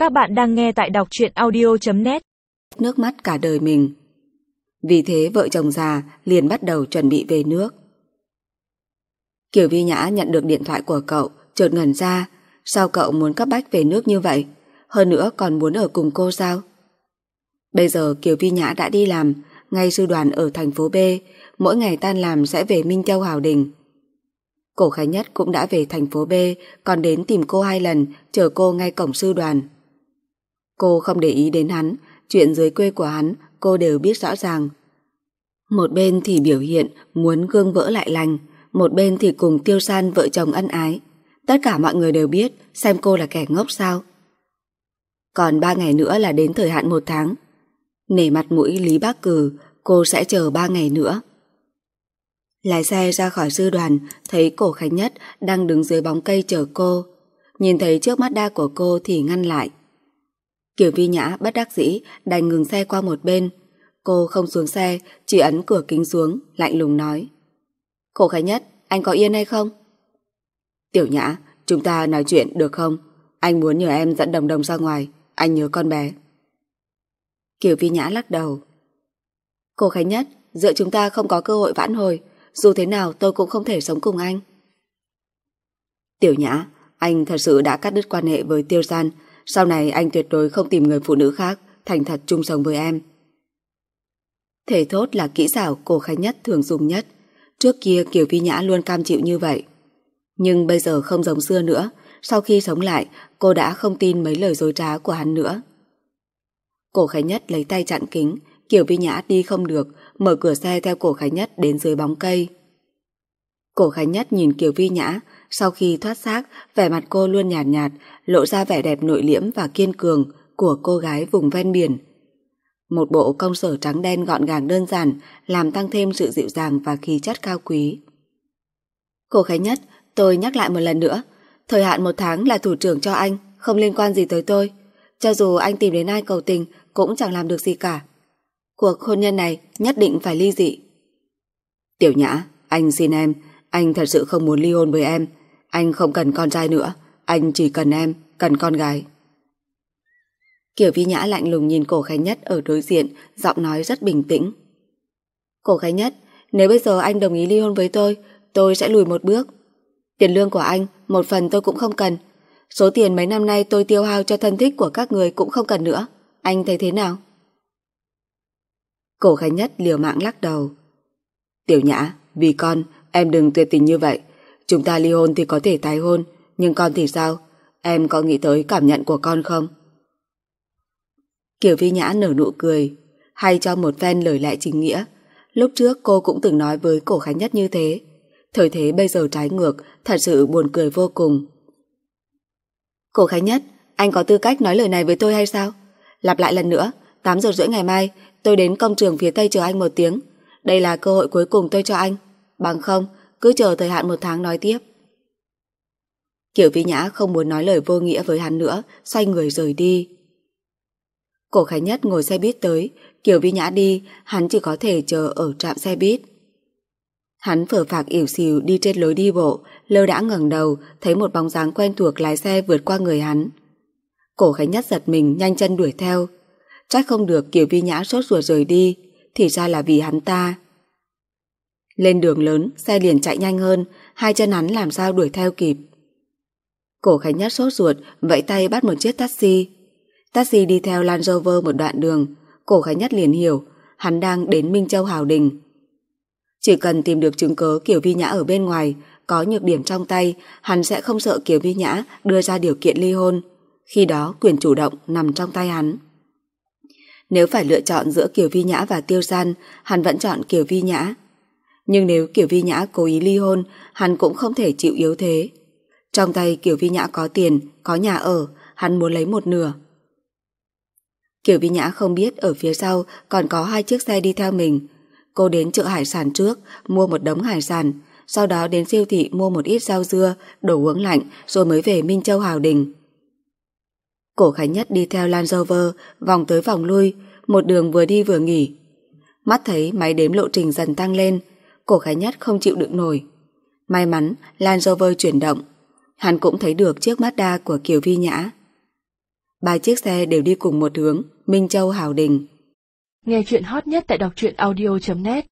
Các bạn đang nghe tại đọc truyện audio.net. Nước mắt cả đời mình. Vì thế vợ chồng già liền bắt đầu chuẩn bị về nước. Kiều Vi Nhã nhận được điện thoại của cậu, chợt ngẩn ra. Sao cậu muốn cấp bách về nước như vậy? Hơn nữa còn muốn ở cùng cô sao? Bây giờ Kiều Vi Nhã đã đi làm, ngay sư đoàn ở thành phố B, mỗi ngày tan làm sẽ về Minh Châu Hào Đình. Cổ Khánh Nhất cũng đã về thành phố B, còn đến tìm cô 2 lần, chờ cô ngay cổng sư đoàn. Cô không để ý đến hắn, chuyện dưới quê của hắn cô đều biết rõ ràng. Một bên thì biểu hiện muốn gương vỡ lại lành, một bên thì cùng Tiêu San vợ chồng ân ái. Tất cả mọi người đều biết, xem cô là kẻ ngốc sao. Còn 3 ngày nữa là đến thời hạn 1 tháng. Nể mặt mũi Lý Bác Cừ, cô sẽ chờ 3 ngày nữa. Lái xe ra khỏi sư đoàn, thấy Cổ Khánh Nhất đang đứng dưới bóng cây chờ cô. Nhìn thấy trước mắt đa của cô thì ngăn lại. Kiều Vi Nhã bất đắc dĩ đành ngừng xe qua một bên. Cô không xuống xe, chỉ ấn cửa kính xuống, lạnh lùng nói: Cổ Khánh Nhất, anh có yên hay không? Tiểu Nhã, chúng ta nói chuyện được không? Anh muốn nhờ em dẫn Đồng Đồng ra ngoài, anh nhớ con bé. Kiều Vi Nhã lắc đầu. Cổ Khánh Nhất, giữa chúng ta không có cơ hội vãn hồi, dù thế nào tôi cũng không thể sống cùng anh. Tiểu Nhã, anh thật sự đã cắt đứt quan hệ với Tiêu San. Sau này anh tuyệt đối không tìm người phụ nữ khác, thành thật chung sống với em. Thể thốt là kỹ xảo Cổ Khánh Nhất thường dùng nhất. Trước kia Kiều Vi Nhã luôn cam chịu như vậy. Nhưng bây giờ không giống xưa nữa. Sau khi sống lại, cô đã không tin mấy lời dối trá của hắn nữa. Cổ Khánh Nhất lấy tay chặn kính. Kiều Vi Nhã đi không được, mở cửa xe theo Cổ Khánh Nhất đến dưới bóng cây. Cổ Khánh Nhất nhìn Kiều Vi Nhã. Sau khi thoát xác, vẻ mặt cô luôn nhạt nhạt, lộ ra vẻ đẹp nội liễm và kiên cường của cô gái vùng ven biển. Một bộ công sở trắng đen gọn gàng đơn giản làm tăng thêm sự dịu dàng và khí chất cao quý. Cổ Khánh Nhất, tôi nhắc lại một lần nữa, thời hạn 1 tháng là thủ trưởng cho anh, không liên quan gì tới tôi. Cho dù anh tìm đến ai cầu tình cũng chẳng làm được gì cả. Cuộc hôn nhân này nhất định phải ly dị. Tiểu Nhã, anh xin em, anh thật sự không muốn ly hôn với em. Anh không cần con trai nữa, anh chỉ cần em, cần con gái. Kiều Vi Nhã lạnh lùng nhìn Cổ Khánh Nhất ở đối diện, giọng nói rất bình tĩnh. Cổ Khánh Nhất, nếu bây giờ anh đồng ý ly hôn với tôi sẽ lùi 1 bước. Tiền lương của anh, 1 phần tôi cũng không cần. Số tiền mấy năm nay tôi tiêu hao cho thân thích của các người cũng không cần nữa. Anh thấy thế nào? Cổ Khánh Nhất liều mạng lắc đầu. Tiểu Nhã, vì con, em đừng tuyệt tình như vậy. Chúng ta ly hôn thì có thể tái hôn, nhưng con thì sao? Em có nghĩ tới cảm nhận của con không? Kiều Vi Nhã nở nụ cười, hay cho một phen lời lẽ chính nghĩa. Lúc trước cô cũng từng nói với Cổ Khánh Nhất như thế. Thời thế bây giờ trái ngược, thật sự buồn cười vô cùng. Cổ Khánh Nhất, anh có tư cách nói lời này với tôi hay sao? Lặp lại lần nữa, 8 giờ rưỡi ngày mai, tôi đến công trường phía Tây chờ anh 1 tiếng. Đây là cơ hội cuối cùng tôi cho anh. Bằng không, cứ chờ thời hạn 1 tháng nói tiếp. Kiều Vi Nhã không muốn nói lời vô nghĩa với hắn nữa, xoay người rời đi. Cổ Khánh Nhất ngồi xe buýt tới, Kiều Vi Nhã đi, hắn chỉ có thể chờ ở trạm xe buýt. Hắn phờ phạc ỉu xìu đi trên lối đi bộ, lơ đãng ngẩng đầu, thấy một bóng dáng quen thuộc lái xe vượt qua người hắn. Cổ Khánh Nhất giật mình nhanh chân đuổi theo. Trách không được Kiều Vi Nhã sốt ruột rời đi, thì ra là vì hắn ta. Lên đường lớn, xe liền chạy nhanh hơn, 2 chân hắn làm sao đuổi theo kịp. Cổ Khánh Nhất sốt ruột, vẫy tay bắt một chiếc taxi. Taxi đi theo Land Rover một đoạn đường, Cổ Khánh Nhất liền hiểu, hắn đang đến Minh Châu Hào Đình. Chỉ cần tìm được chứng cớ Kiều Vi Nhã ở bên ngoài, có nhược điểm trong tay, hắn sẽ không sợ Kiều Vi Nhã đưa ra điều kiện ly hôn. Khi đó quyền chủ động nằm trong tay hắn. Nếu phải lựa chọn giữa Kiều Vi Nhã và Tiêu San, hắn vẫn chọn Kiều Vi Nhã. Nhưng nếu Kiều Vi Nhã cố ý ly hôn, hắn cũng không thể chịu yếu thế. Trong tay Kiều Vi Nhã có tiền, có nhà ở, hắn muốn lấy 1/2. Kiều Vi Nhã không biết ở phía sau còn có 2 chiếc xe đi theo mình. Cô đến chợ hải sản trước, mua một đống hải sản, sau đó đến siêu thị mua một ít rau dưa, đồ uống lạnh, rồi mới về Minh Châu Hào Đình. Cổ Khánh Nhất đi theo Land Rover, vòng tới vòng lui, một đường vừa đi vừa nghỉ. Mắt thấy máy đếm lộ trình dần tăng lên, Cổ Khánh Nhất không chịu đựng nổi. May mắn Land Rover chuyển động, hắn cũng thấy được chiếc Mazda của Kiều Vi Nhã. Ba chiếc xe đều đi cùng một hướng, Minh Châu Hào Đình. Nghe chuyện hot nhất tại đọc truyện audio.net